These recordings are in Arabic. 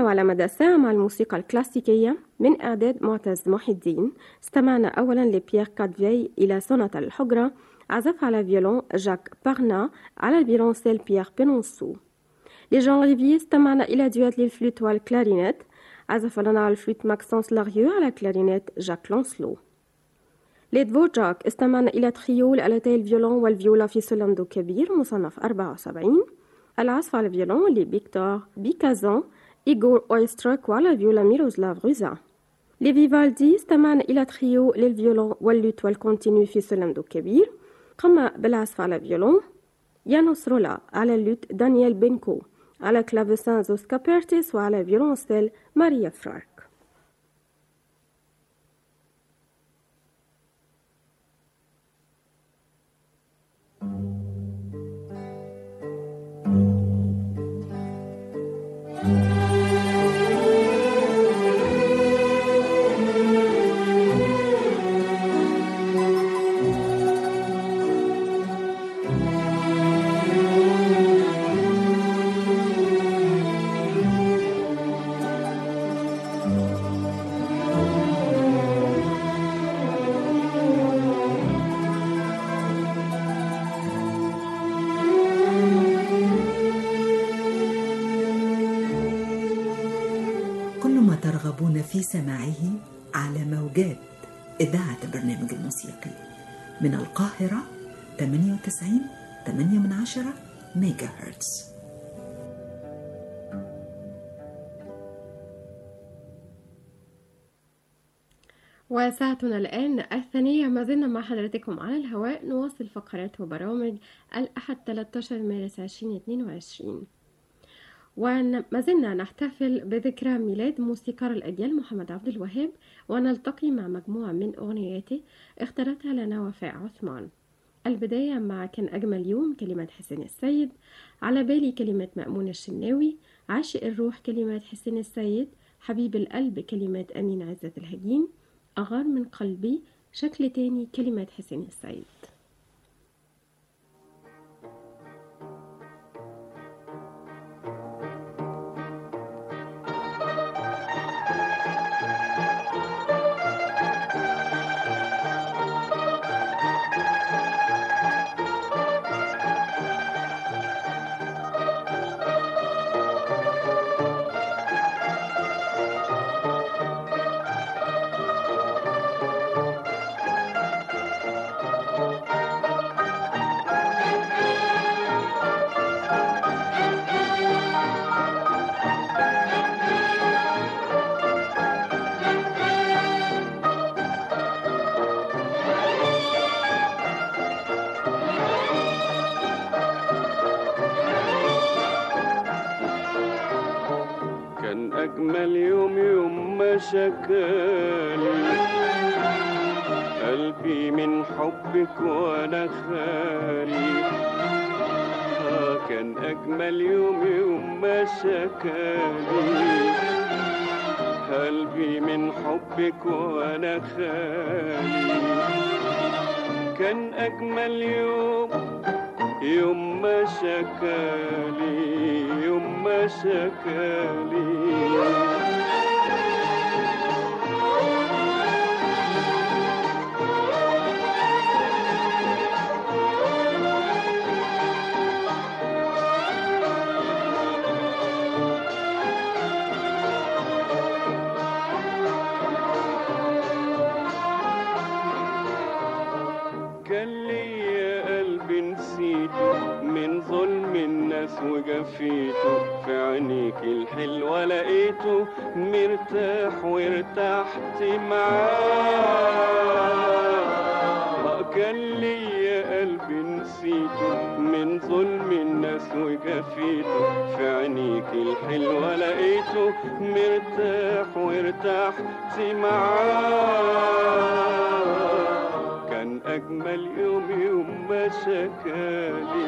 استمعنا على مدى ساعة مع الموسيقى الكلاسيكية من إعداد معتز محي الدين. استمعنا أولا لبيير كادفي إلى سوناتا الحجرة، عزف على فيولون جاك بارنا، على الفيولونسيل بيير بينونسو. لجان ريفي استمعنا إلى دوات للفلوت والكلارينيت، عزف لنا على الفلوت ماكسونس لاغيو، على كلارينيت جاك لونسلو. لدفورجاك استمعنا إلى تخيو لآلتي الفيولون والفيولا في سولندو كبير مصنف 74، العزف على الفيولون لفيكتور بيكازون، إيغور أويستراك، وعلى الفيولا ميروسلاف روزا. لفيفالدي استمعنا إلى تخيو للفيولون واللوت والكونتينيو في سولندو كبير، قام بالعزف على الفيولون يانوس رولا، على اللوت دانيال بينكو، على كلافيسان زوسكا بيرتيس، وعلى فيولونسيل ماريا فرارك. ترغبون في سماعه على موجات إذاعة البرنامج الموسيقي من القاهرة 98.8 ميجا هرتز. وساعتنا الآن الثانية، ما زلنا مع حضرتكم على الهواء، نواصل فقرات وبرامج الأحد 13 مارس 2022. وما زلنا نحتفل بذكرى ميلاد موسيقار الأجيال محمد عبد الوهاب، ونلتقي مع مجموعة من أغنياته اختارتها لنا وفاء عثمان. البداية مع كان أجمل يوم، كلمات حسين السيد، على بالي كلمات مأمون الشناوي، عاشق الروح كلمات حسين السيد، حبيب القلب كلمات أمين عزت الهجين، أغار من قلبي، شكل تاني كلمات حسين السيد. أجمل يوم يوم ما شكالي قلبي من حبك وأنا خالي. كان أجمل يوم يوم ما شكالي قلبي من حبك وأنا خالي. كان أجمل يوم يوم ما شكالي، يوم ما شكالي. كان ليا قلب نسيته من ظلم الناس وجفيته، في عينيك الحلوة لقيته مرتاح وارتحت معاه. كان ليا قلب نسيته من ظلم الناس وجفيته، في عينيك الحلوة لقيته مرتاح وارتحت معاه. كان أجمل يوم يوم ما شكالي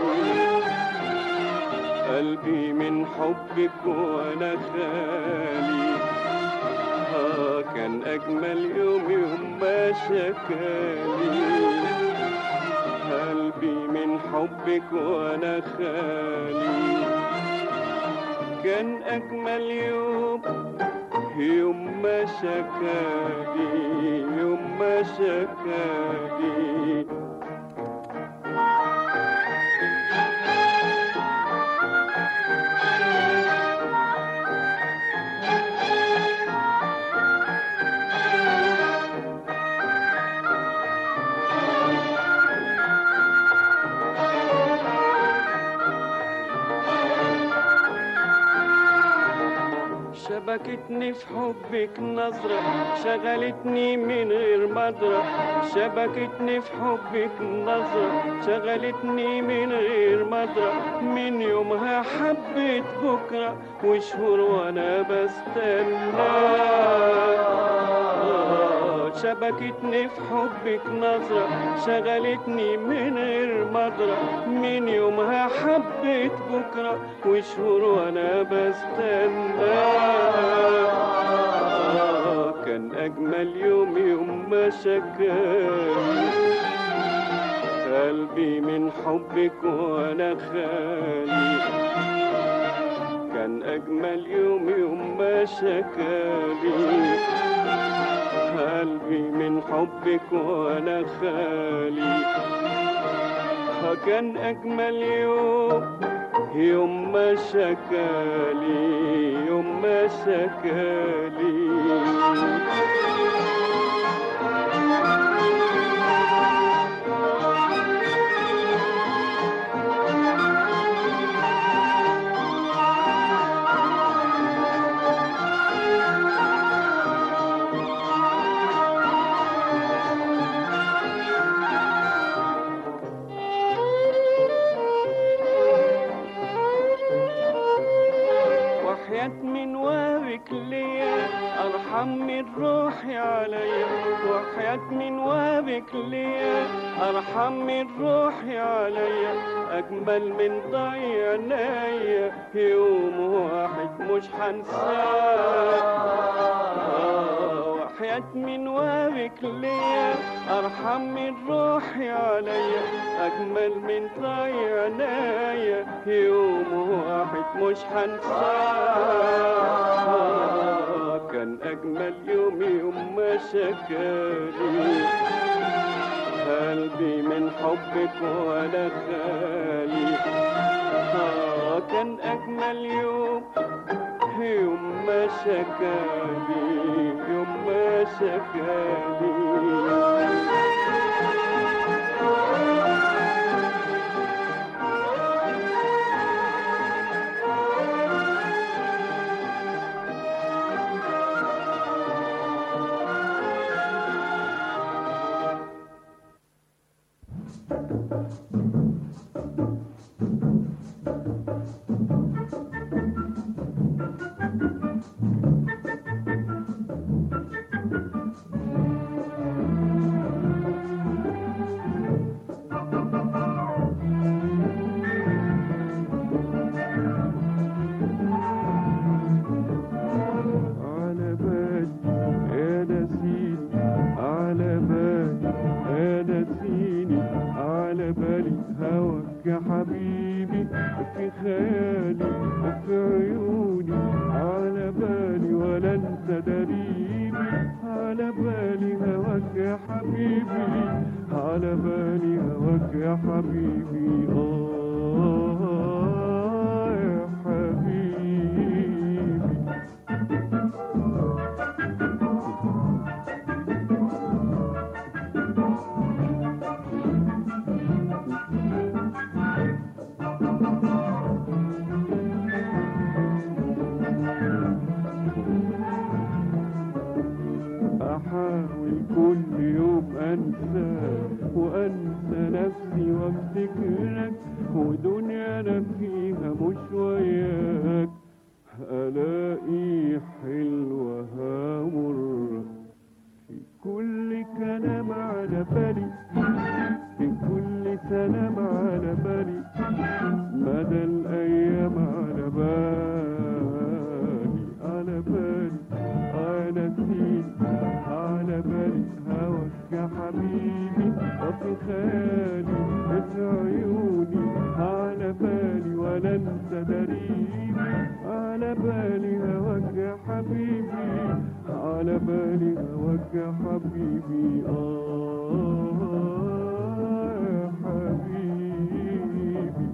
قلبي من حبك وأنا خالي. كان أجمل يوم يوم ما شكالي قلبي من حبك وأنا خالي. كان أجمل يوم يوم ما شكالي يوم ما شكالي شبكتني في حبك نظرة شغلتني من غير مدرة شبكتني في حبك نظرة شغلتني من غير مدرة من يومها حبيت بكرة وشهور وانا بستنى شبكتني في حبك نظرة شغلتني من غير مدرة من يومها حبيت بكرة وشهور وانا بستنى كان أجمل يوم يوم ما شكاني قلبي من حبك وأنا خالي كان أجمل يوم يوم ما شكالي قلبي من حبك وأنا خالي كان أجمل يوم يوم ما شكالي يوم ما شكالي من وابك ليا أرحم من روحي عليا وحياة من وابك ليا أرحم من روحي عليا أجمل من ضيع عينيا يوم واحد مش هنساه وحياة من وابك ليا أرحم من روحي عليا أجمل من ضيع عينيا يوم واحد مش هنساه كان أجمل يوم يوم ما شكالي قلبي من حبك وأنا خالي كان أجمل يوم يوم ما شكالي يوم ما شكالي يا حبيبي في خيالي في عيوني على بالي ولا انت دريبي على بالي هواك يا حبيبي على بالي هواك يا حبيبي يا حبيبي أحاول كل يوم أنساك وأنسى نفسي وافتكرك ودنيا أنا فيها مش وياك ألاقي حلوها مرة في كل كلام على بالي في كل سلام على بالي مدى الأيام على بالي على بالي أنا سيد على بالي هواك يا حبيبي وفي خيالي في عيوني على بالي ولا انت دريبي على بالي هواك يا حبيبي يا حبيبي.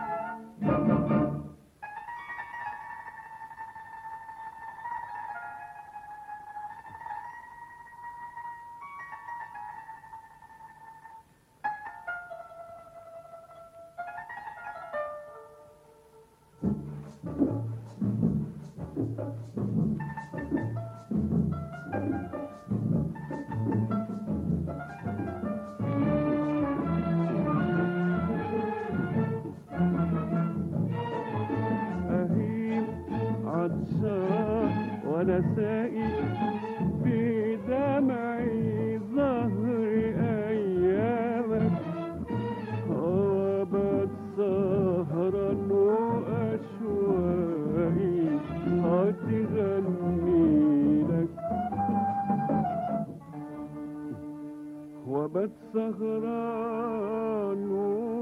وانا ساقي في دمعي ظهر ايامك، وابد سهرا واشواقي هتغني لك، وابد سهران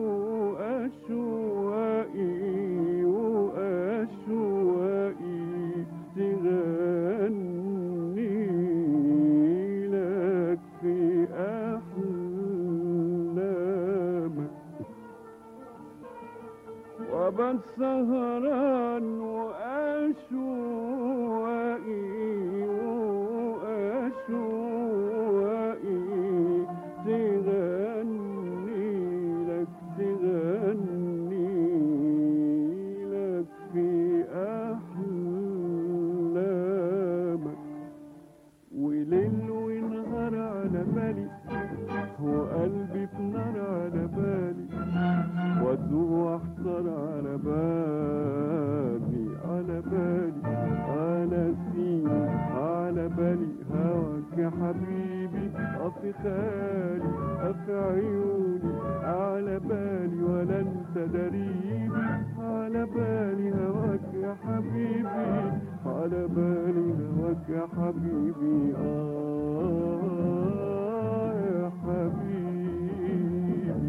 واشواقي تغني لك في أحلامك، وابد سهران وأشواقي تغني لك في أحلامك. وليل ونهار على بالي وقلبي في نار على بالي، وادوب واحتار على بالي انا سيني على بالي هواك يا حبيبي، في خيالي في عيوني على بالي ولا انت دريبي، على بالي هواك يا حبيبي، على بالي هواك يا حبيبي يا حبيبي.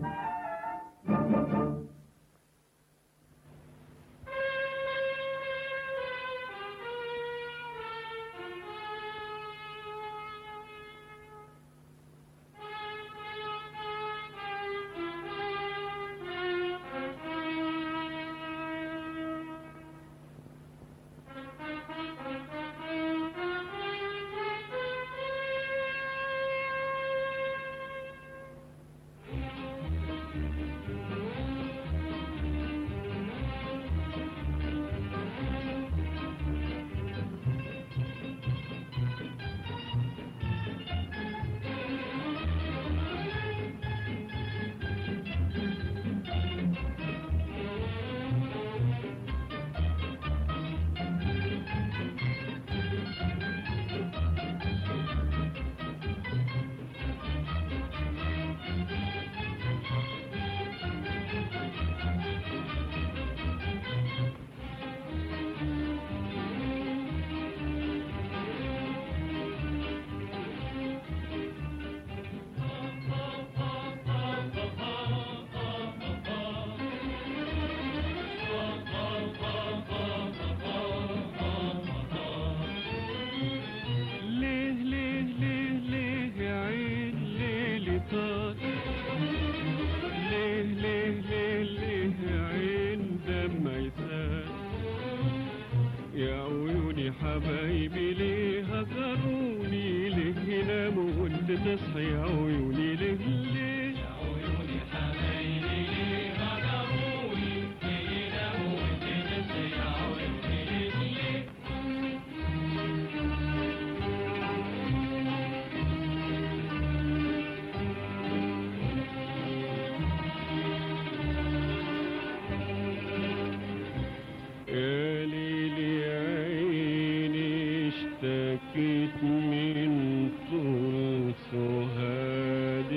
حبايبي ليه هجروني، ليه ناموا وانت تصحي يا عيوني، ليه ليه يا عيوني حبايبي ليه هجروني، ليه ناموا وانت تصحي يا عيوني، ليه ليه. يا ليلي عيني اشتكيت من طول سهاد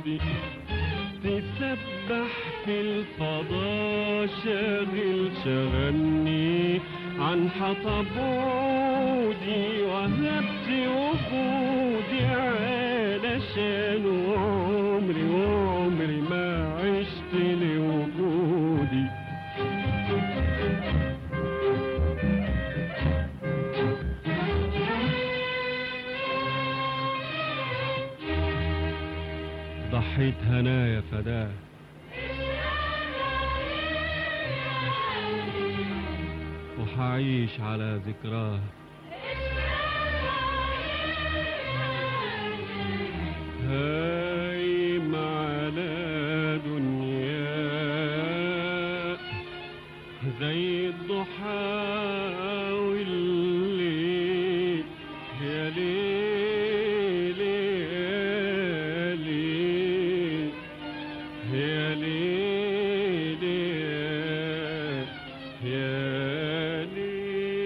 وجودي تسبح في الفضاء شغلني عن حطب عودي وهبت وجودي علشان عمري ما عشت لوجودي. ضحيت هنايا فداه وحعيش على ذكراه. هايم على دنيا زي الضحى والليل يا ليل يا ليل يا ليل يا ليل.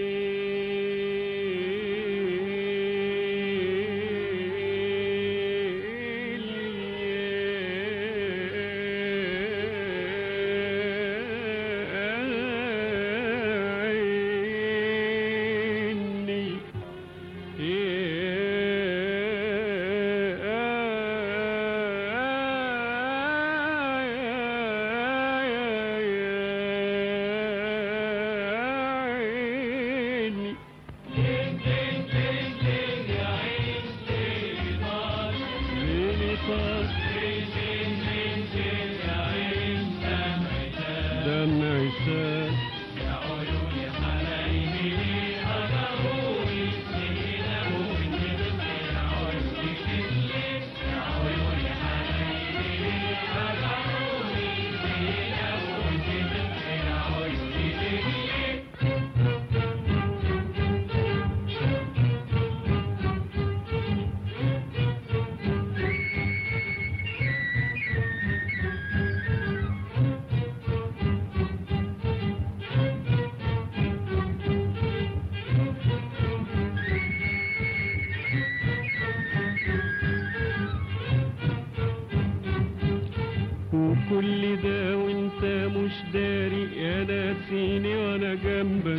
كل ده وانت مش داري يا ناسيني وانا جنبك.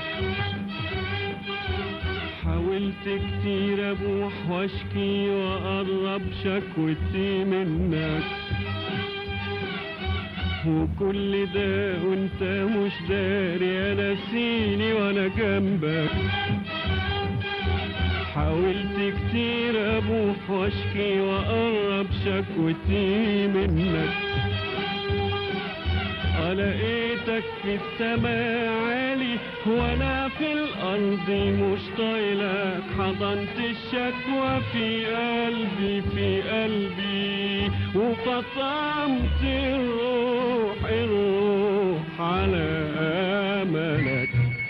حاولت كتير ابوح واشكي واقرب شكوتي منك. وكل ده وانت مش داري يا ناسيني وانا جنبك. حاولت كتير ابوح واشكي واقرب شكوتي منك. لقيتك في السماء عالي وانا في الارض مش طايلك. حضنت الشكوى في قلبي وفطمت الروح على املك.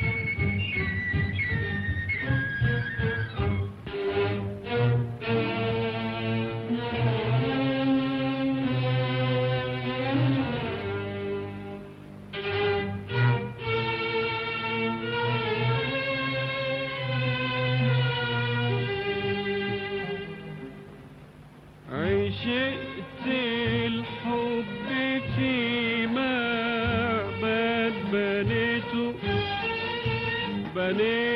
عشقت الحب في معبد بنيته